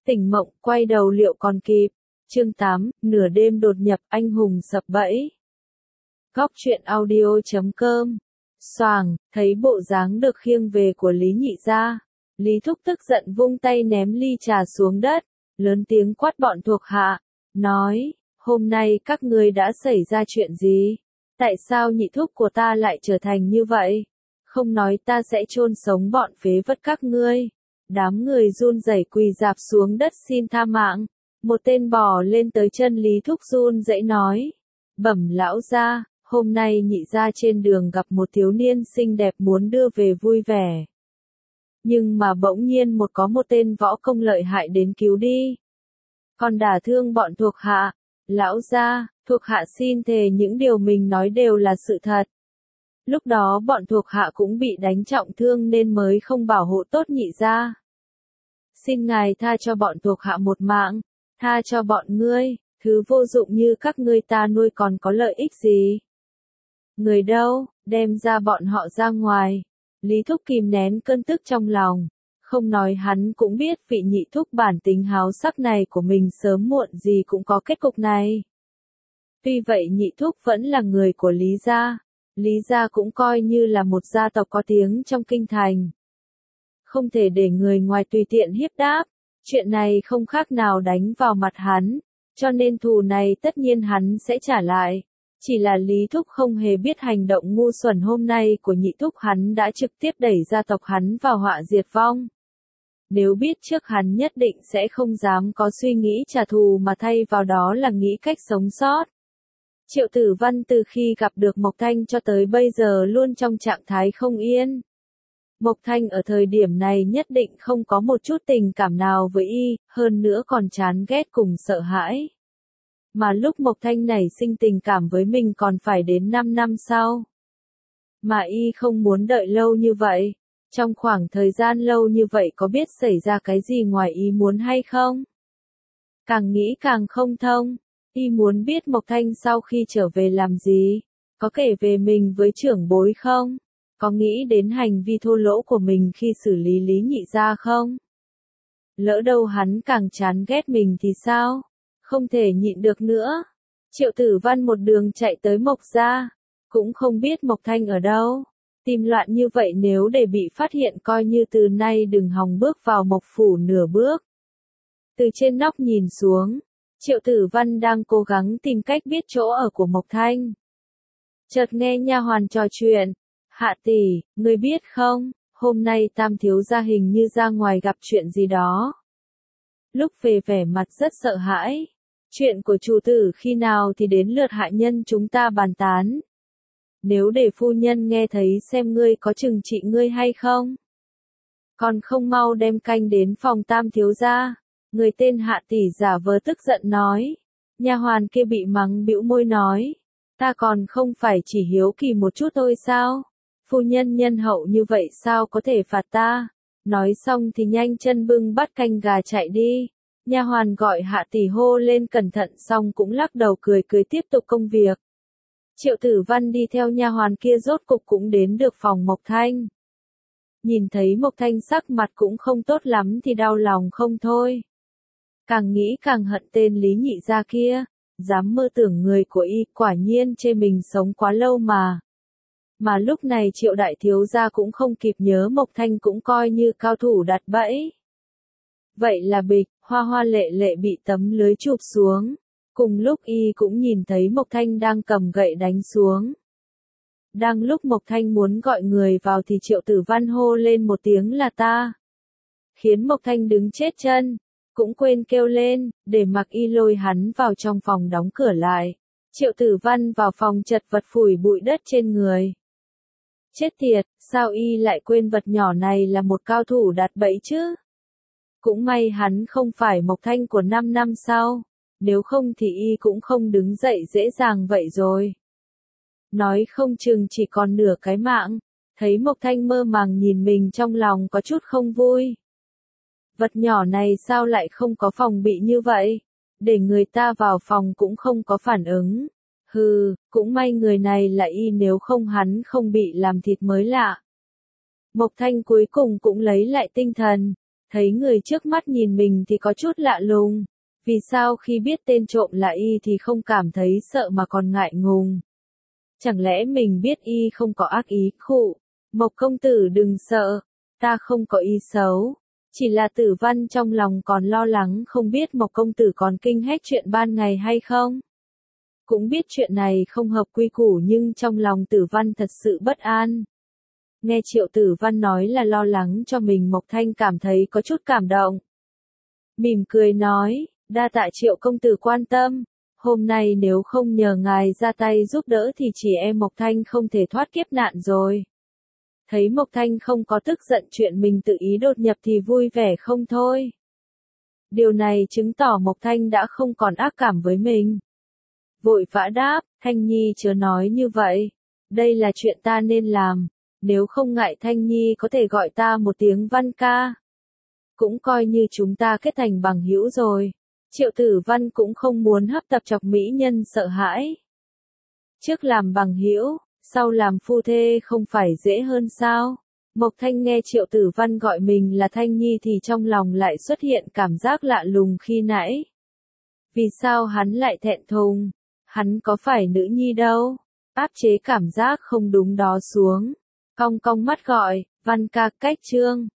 Tỉnh mộng, quay đầu liệu còn kịp. Chương 8, nửa đêm đột nhập, anh hùng sập bẫy. Góc truyện audio.com. Xoàng, thấy bộ dáng được khiêng về của Lý Nhị gia, Lý Thúc tức giận vung tay ném ly trà xuống đất, lớn tiếng quát bọn thuộc hạ, nói, hôm nay các ngươi đã xảy ra chuyện gì? Tại sao nhị thúc của ta lại trở thành như vậy? Không nói ta sẽ chôn sống bọn phế vật các ngươi. Đám người run rẩy quỳ rạp xuống đất xin tha mạng. Một tên bò lên tới chân Lý Thúc run rẩy nói, bẩm lão gia, hôm nay nhị gia trên đường gặp một thiếu niên xinh đẹp muốn đưa về vui vẻ. Nhưng mà bỗng nhiên có một tên võ công lợi hại đến cứu đi. Còn đả thương bọn thuộc hạ. Lão gia, thuộc hạ xin thề những điều mình nói đều là sự thật. Lúc đó bọn thuộc hạ cũng bị đánh trọng thương nên mới không bảo hộ tốt nhị gia. Xin ngài tha cho bọn thuộc hạ một mạng, tha cho bọn ngươi, thứ vô dụng như các ngươi ta nuôi còn có lợi ích gì? Người đâu, đem ra bọn họ ra ngoài. Lý Thúc kìm nén cơn tức trong lòng, không nói hắn cũng biết vị nhị thúc bản tính háo sắc này của mình sớm muộn gì cũng có kết cục này. Tuy vậy nhị thúc vẫn là người của Lý gia. Lý gia cũng coi như là một gia tộc có tiếng trong kinh thành. Không thể để người ngoài tùy tiện hiếp đáp, chuyện này không khác nào đánh vào mặt hắn, cho nên thù này tất nhiên hắn sẽ trả lại. Chỉ là Lý Thúc không hề biết hành động ngu xuẩn hôm nay của nhị thúc hắn đã trực tiếp đẩy gia tộc hắn vào họa diệt vong. Nếu biết trước hắn nhất định sẽ không dám có suy nghĩ trả thù mà thay vào đó là nghĩ cách sống sót. Triệu Tử Văn từ khi gặp được Mộc Thanh cho tới bây giờ luôn trong trạng thái không yên. Mộc Thanh ở thời điểm này nhất định không có một chút tình cảm nào với y, hơn nữa còn chán ghét cùng sợ hãi. Mà lúc Mộc Thanh nảy sinh tình cảm với mình còn phải đến 5 năm sau. Mà y không muốn đợi lâu như vậy. Trong khoảng thời gian lâu như vậy có biết xảy ra cái gì ngoài ý muốn hay không? Càng nghĩ càng không thông. Y muốn biết Mộc Thanh sau khi trở về làm gì? Có kể về mình với trưởng bối không? Có nghĩ đến hành vi thô lỗ của mình khi xử lý Lý Nhị gia không? Lỡ đâu hắn càng chán ghét mình thì sao? Không thể nhịn được nữa. Triệu Tử Văn một đường chạy tới Mộc gia, cũng không biết Mộc Thanh ở đâu. Tìm loạn như vậy nếu để bị phát hiện coi như từ nay đừng hòng bước vào Mộc phủ nửa bước. Từ trên nóc nhìn xuống, Triệu Tử Văn đang cố gắng tìm cách biết chỗ ở của Mộc Thanh. Chợt nghe nha hoàn trò chuyện, Hạ tỷ, ngươi biết không, hôm nay Tam thiếu gia hình như ra ngoài gặp chuyện gì đó. Lúc về vẻ mặt rất sợ hãi. Chuyện của chủ tử khi nào thì đến lượt hạ nhân chúng ta bàn tán. Nếu để phu nhân nghe thấy xem ngươi có trừng trị ngươi hay không. Còn không mau đem canh đến phòng Tam thiếu gia. Người tên Hạ tỷ giả vờ tức giận nói. Nha hoàn kia bị mắng bĩu môi nói. Ta còn không phải chỉ hiếu kỳ một chút thôi sao? Phu nhân nhân hậu như vậy sao có thể phạt ta? Nói xong thì nhanh chân bưng bát canh gà chạy đi. Nha hoàn gọi Hạ tỷ hô lên cẩn thận xong cũng lắc đầu cười tiếp tục công việc. Triệu Tử Văn đi theo nha hoàn kia rốt cục cũng đến được phòng Mộc Thanh. Nhìn thấy Mộc Thanh sắc mặt cũng không tốt lắm thì đau lòng không thôi. Càng nghĩ càng hận tên Lý Nhị gia kia, dám mơ tưởng người của y quả nhiên chê mình sống quá lâu mà. Mà lúc này Triệu đại thiếu gia cũng không kịp nhớ Mộc Thanh cũng coi như cao thủ đặt bẫy. Vậy là bịch, Hoa Hoa lệ lệ bị tấm lưới chụp xuống. Cùng lúc y cũng nhìn thấy Mộc Thanh đang cầm gậy đánh xuống. Đang lúc Mộc Thanh muốn gọi người vào thì Triệu Tử Văn hô lên một tiếng là ta. Khiến Mộc Thanh đứng chết chân, cũng quên kêu lên, để mặc y lôi hắn vào trong phòng đóng cửa lại. Triệu Tử Văn vào phòng chật vật phủi bụi đất trên người. Chết tiệt, sao y lại quên vật nhỏ này là một cao thủ đặt bẫy chứ? Cũng may hắn không phải Mộc Thanh của 5 năm sau, nếu không thì y cũng không đứng dậy dễ dàng vậy rồi. Nói không chừng chỉ còn nửa cái mạng, thấy Mộc Thanh mơ màng nhìn mình trong lòng có chút không vui. Vật nhỏ này sao lại không có phòng bị như vậy? Để người ta vào phòng cũng không có phản ứng. Hừ, cũng may người này là y nếu không hắn không bị làm thịt mới lạ. Mộc Thanh cuối cùng cũng lấy lại tinh thần. Thấy người trước mắt nhìn mình thì có chút lạ lùng. Vì sao khi biết tên trộm là y thì không cảm thấy sợ mà còn ngại ngùng? Chẳng lẽ mình biết y không có ác ý? Khụ, Mộc công tử đừng sợ, ta không có ý xấu. Chỉ là Tử Văn trong lòng còn lo lắng không biết Mộc công tử còn kinh hết chuyện ban ngày hay không. Cũng biết chuyện này không hợp quy củ nhưng trong lòng Tử Văn thật sự bất an. Nghe Triệu Tử Văn nói là lo lắng cho mình, Mộc Thanh cảm thấy có chút cảm động. Mỉm cười nói, đa tạ Triệu công tử quan tâm, hôm nay nếu không nhờ ngài ra tay giúp đỡ thì chỉ e Mộc Thanh không thể thoát kiếp nạn rồi. Thấy Mộc Thanh không có tức giận chuyện mình tự ý đột nhập thì vui vẻ không thôi. Điều này chứng tỏ Mộc Thanh đã không còn ác cảm với mình. Vội vã đáp, Thanh Nhi chớ nói như vậy. Đây là chuyện ta nên làm. Nếu không ngại Thanh Nhi có thể gọi ta một tiếng Văn ca. Cũng coi như chúng ta kết thành bằng hữu rồi. Triệu Tử Văn cũng không muốn hấp tập chọc mỹ nhân sợ hãi. Trước làm bằng hữu, sau làm phu thê không phải dễ hơn sao? Mộc Thanh nghe Triệu Tử Văn gọi mình là Thanh Nhi thì trong lòng lại xuất hiện cảm giác lạ lùng khi nãy. Vì sao hắn lại thẹn thùng? Hắn có phải nữ nhi đâu? Áp chế cảm giác không đúng đó xuống. Cong cong mắt gọi, Văn ca cách chương.